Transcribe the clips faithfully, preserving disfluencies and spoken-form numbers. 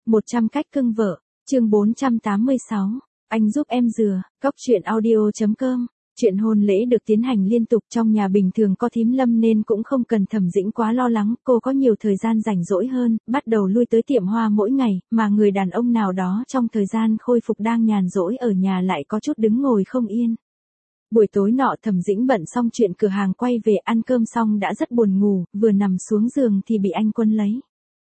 một trăm cách cưng vợ, chương bốn trăm tám mươi sáu, anh giúp em dừa, cóc truyện audio chấm com. Chuyện hôn lễ được tiến hành liên tục trong nhà bình thường có thím Lâm nên cũng không cần Thẩm Dĩnh quá lo lắng, cô có nhiều thời gian rảnh rỗi hơn, bắt đầu lui tới tiệm hoa mỗi ngày, mà người đàn ông nào đó trong thời gian khôi phục đang nhàn rỗi ở nhà lại có chút đứng ngồi không yên. Buổi tối nọ Thẩm Dĩnh bận xong chuyện cửa hàng quay về ăn cơm xong đã rất buồn ngủ, vừa nằm xuống giường thì bị anh Quân lấy.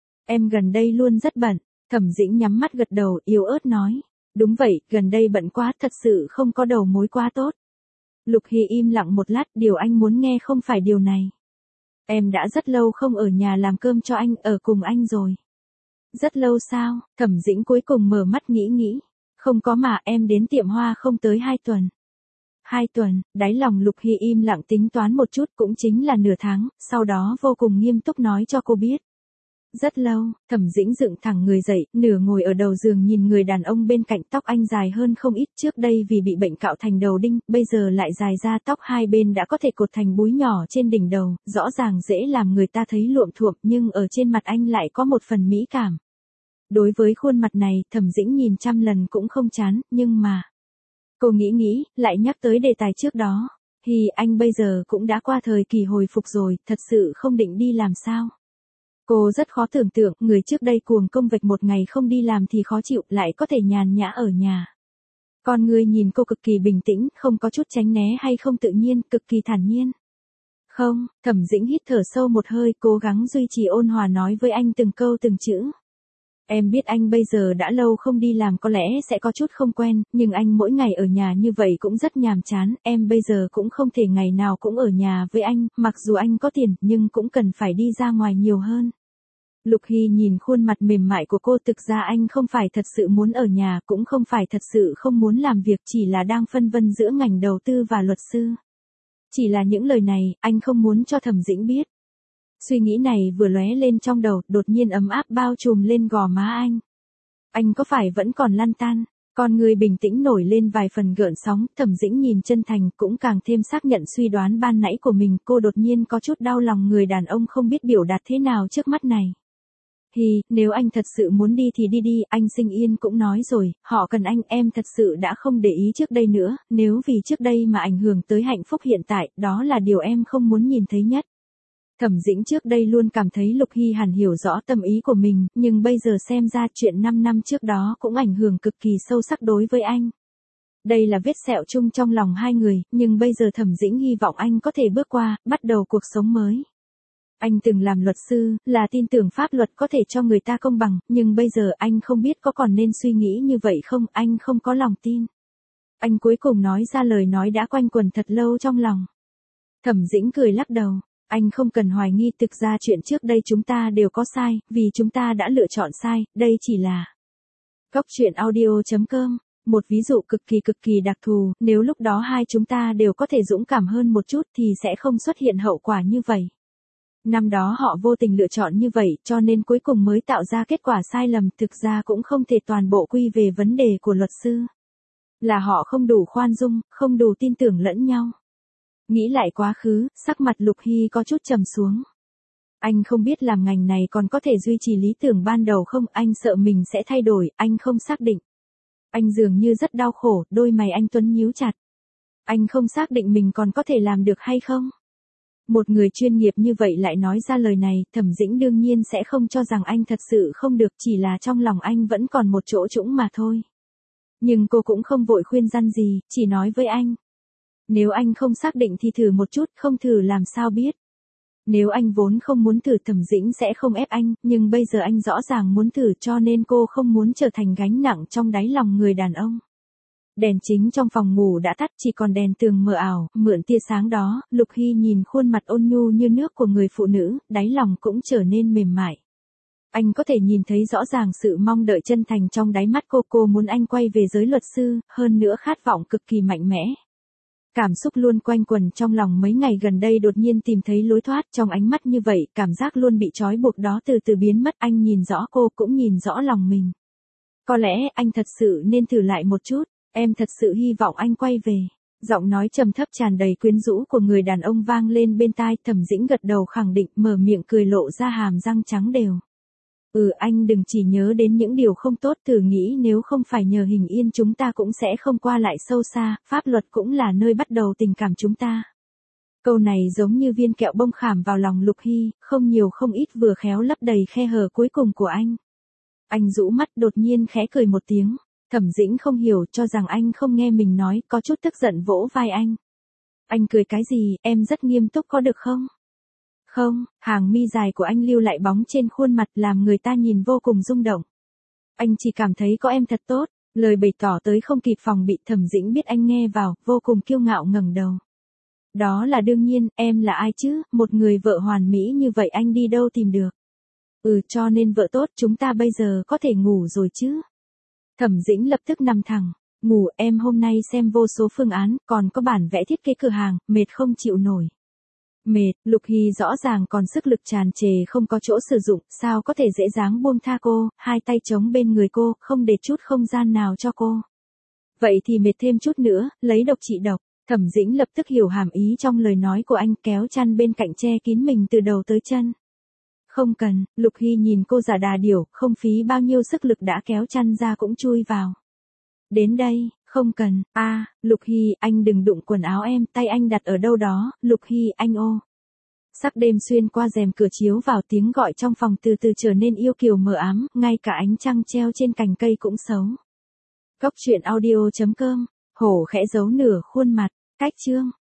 Em gần đây luôn rất bận, Thẩm Dĩnh nhắm mắt gật đầu yếu ớt nói. Đúng vậy, gần đây bận quá, thật sự không có đầu mối quá tốt. Lục Hy im lặng một lát, điều anh muốn nghe không phải điều này. Em đã rất lâu không ở nhà làm cơm cho anh, ở cùng anh rồi. Rất lâu sao? Thẩm Dĩnh cuối cùng mở mắt nghĩ nghĩ. Không có mà, em đến tiệm hoa không tới hai tuần. Hai tuần, đáy lòng Lục Hy im lặng tính toán một chút, cũng chính là nửa tháng, sau đó vô cùng nghiêm túc nói cho cô biết. Rất lâu, Thẩm Dĩnh dựng thẳng người dậy, nửa ngồi ở đầu giường nhìn người đàn ông bên cạnh, tóc anh dài hơn không ít, trước đây vì bị bệnh cạo thành đầu đinh, bây giờ lại dài ra, tóc hai bên đã có thể cột thành búi nhỏ trên đỉnh đầu, rõ ràng dễ làm người ta thấy luộm thuộm, nhưng ở trên mặt anh lại có một phần mỹ cảm. Đối với khuôn mặt này, Thẩm Dĩnh nhìn trăm lần cũng không chán, nhưng mà... Cô nghĩ nghĩ, lại nhắc tới đề tài trước đó. Thì anh bây giờ cũng đã qua thời kỳ hồi phục rồi, thật sự không định đi làm sao? Cô rất khó tưởng tượng, người trước đây cuồng công việc một ngày không đi làm thì khó chịu, lại có thể nhàn nhã ở nhà. Con người nhìn cô cực kỳ bình tĩnh, không có chút tránh né hay không tự nhiên, cực kỳ thản nhiên. Không, Thẩm Dĩnh hít thở sâu một hơi, cố gắng duy trì ôn hòa nói với anh từng câu từng chữ. Em biết anh bây giờ đã lâu không đi làm có lẽ sẽ có chút không quen, nhưng anh mỗi ngày ở nhà như vậy cũng rất nhàm chán, em bây giờ cũng không thể ngày nào cũng ở nhà với anh, mặc dù anh có tiền, nhưng cũng cần phải đi ra ngoài nhiều hơn. Lục Hy nhìn khuôn mặt mềm mại của cô, thực ra anh không phải thật sự muốn ở nhà, cũng không phải thật sự không muốn làm việc, chỉ là đang phân vân giữa ngành đầu tư và luật sư. Chỉ là những lời này, anh không muốn cho Thẩm Dĩnh biết. Suy nghĩ này vừa lóe lên trong đầu, đột nhiên ấm áp bao trùm lên gò má anh. Anh có phải vẫn còn lăn tan? Con người bình tĩnh nổi lên vài phần gợn sóng, Thẩm Dĩnh nhìn chân thành cũng càng thêm xác nhận suy đoán ban nãy của mình, cô đột nhiên có chút đau lòng người đàn ông không biết biểu đạt thế nào trước mắt này. Thì, nếu anh thật sự muốn đi thì đi đi, anh Sinh Yên cũng nói rồi, họ cần anh, em thật sự đã không để ý trước đây nữa, nếu vì trước đây mà ảnh hưởng tới hạnh phúc hiện tại, đó là điều em không muốn nhìn thấy nhất. Thẩm Dĩnh trước đây luôn cảm thấy Lục Hy hẳn hiểu rõ tâm ý của mình, nhưng bây giờ xem ra chuyện năm năm trước đó cũng ảnh hưởng cực kỳ sâu sắc đối với anh. Đây là vết sẹo chung trong lòng hai người, nhưng bây giờ Thẩm Dĩnh hy vọng anh có thể bước qua, bắt đầu cuộc sống mới. Anh từng làm luật sư, là tin tưởng pháp luật có thể cho người ta công bằng, nhưng bây giờ anh không biết có còn nên suy nghĩ như vậy không, anh không có lòng tin. Anh cuối cùng nói ra lời nói đã quanh quẩn thật lâu trong lòng. Thẩm Dĩnh cười lắc đầu. Anh không cần hoài nghi, thực ra chuyện trước đây chúng ta đều có sai, vì chúng ta đã lựa chọn sai, đây chỉ là... Cóc truyện audio chấm com, một ví dụ cực kỳ cực kỳ đặc thù, nếu lúc đó hai chúng ta đều có thể dũng cảm hơn một chút thì sẽ không xuất hiện hậu quả như vậy. Năm đó họ vô tình lựa chọn như vậy, cho nên cuối cùng mới tạo ra kết quả sai lầm, thực ra cũng không thể toàn bộ quy về vấn đề của luật sư. Là họ không đủ khoan dung, không đủ tin tưởng lẫn nhau. Nghĩ lại quá khứ, sắc mặt Lục Hy có chút trầm xuống. Anh không biết làm ngành này còn có thể duy trì lý tưởng ban đầu không, anh sợ mình sẽ thay đổi, anh không xác định. Anh dường như rất đau khổ, đôi mày anh Tuấn nhíu chặt. Anh không xác định mình còn có thể làm được hay không? Một người chuyên nghiệp như vậy lại nói ra lời này, Thẩm Dĩnh đương nhiên sẽ không cho rằng anh thật sự không được, chỉ là trong lòng anh vẫn còn một chỗ trũng mà thôi. Nhưng cô cũng không vội khuyên răn gì, chỉ nói với anh. Nếu anh không xác định thì thử một chút, không thử làm sao biết. Nếu anh vốn không muốn thử, Thẩm Dĩnh sẽ không ép anh, nhưng bây giờ anh rõ ràng muốn thử, cho nên cô không muốn trở thành gánh nặng trong đáy lòng người đàn ông. Đèn chính trong phòng ngủ đã tắt, chỉ còn đèn tường mờ ảo, mượn tia sáng đó, Lục Hy nhìn khuôn mặt ôn nhu như nước của người phụ nữ, đáy lòng cũng trở nên mềm mại. Anh có thể nhìn thấy rõ ràng sự mong đợi chân thành trong đáy mắt cô, cô muốn anh quay về giới luật sư, hơn nữa khát vọng cực kỳ mạnh mẽ. Cảm xúc luôn quanh quẩn trong lòng mấy ngày gần đây đột nhiên tìm thấy lối thoát, trong ánh mắt như vậy, cảm giác luôn bị trói buộc đó từ từ biến mất, anh nhìn rõ cô cũng nhìn rõ lòng mình. Có lẽ anh thật sự nên thử lại một chút, em thật sự hy vọng anh quay về. Giọng nói trầm thấp tràn đầy quyến rũ của người đàn ông vang lên bên tai, Thẩm Dĩnh gật đầu khẳng định, mở miệng cười lộ ra hàm răng trắng đều. Ừ, anh đừng chỉ nhớ đến những điều không tốt, thử nghĩ nếu không phải nhờ Hình Yên chúng ta cũng sẽ không qua lại sâu xa, pháp luật cũng là nơi bắt đầu tình cảm chúng ta. Câu này giống như viên kẹo bông khảm vào lòng Lục Hy, không nhiều không ít vừa khéo lấp đầy khe hở cuối cùng của anh. Anh rũ mắt đột nhiên khẽ cười một tiếng, Thẩm Dĩnh không hiểu, cho rằng anh không nghe mình nói, có chút tức giận vỗ vai anh. Anh cười cái gì, em rất nghiêm túc có được không? Không, hàng mi dài của anh lưu lại bóng trên khuôn mặt làm người ta nhìn vô cùng rung động. Anh chỉ cảm thấy có em thật tốt, lời bày tỏ tới không kịp phòng bị. Thẩm Dĩnh biết anh nghe vào, vô cùng kiêu ngạo ngẩng đầu. Đó là đương nhiên, em là ai chứ, một người vợ hoàn mỹ như vậy anh đi đâu tìm được. Ừ, cho nên vợ tốt, chúng ta bây giờ có thể ngủ rồi chứ. Thẩm Dĩnh lập tức nằm thẳng. Ngủ, em hôm nay xem vô số phương án, còn có bản vẽ thiết kế cửa hàng, mệt không chịu nổi. Mệt, Lục Hy rõ ràng còn sức lực tràn trề không có chỗ sử dụng, sao có thể dễ dàng buông tha cô, hai tay chống bên người cô, không để chút không gian nào cho cô. Vậy thì mệt thêm chút nữa, lấy độc trị độc. Thẩm Dĩnh lập tức hiểu hàm ý trong lời nói của anh, kéo chăn bên cạnh che kín mình từ đầu tới chân. Không cần, Lục Hy nhìn cô giả đà điểu, không phí bao nhiêu sức lực đã kéo chăn ra cũng chui vào. Đến đây, không cần, a à, Lục Hy, anh đừng đụng quần áo em, tay anh đặt ở đâu đó, Lục Hy, anh ô. Sắc đêm xuyên qua rèm cửa chiếu vào, tiếng gọi trong phòng từ từ trở nên yêu kiều mờ ám, ngay cả ánh trăng treo trên cành cây cũng xấu. Cốc truyện audio chấm com, hổ khẽ giấu nửa khuôn mặt, cách chương.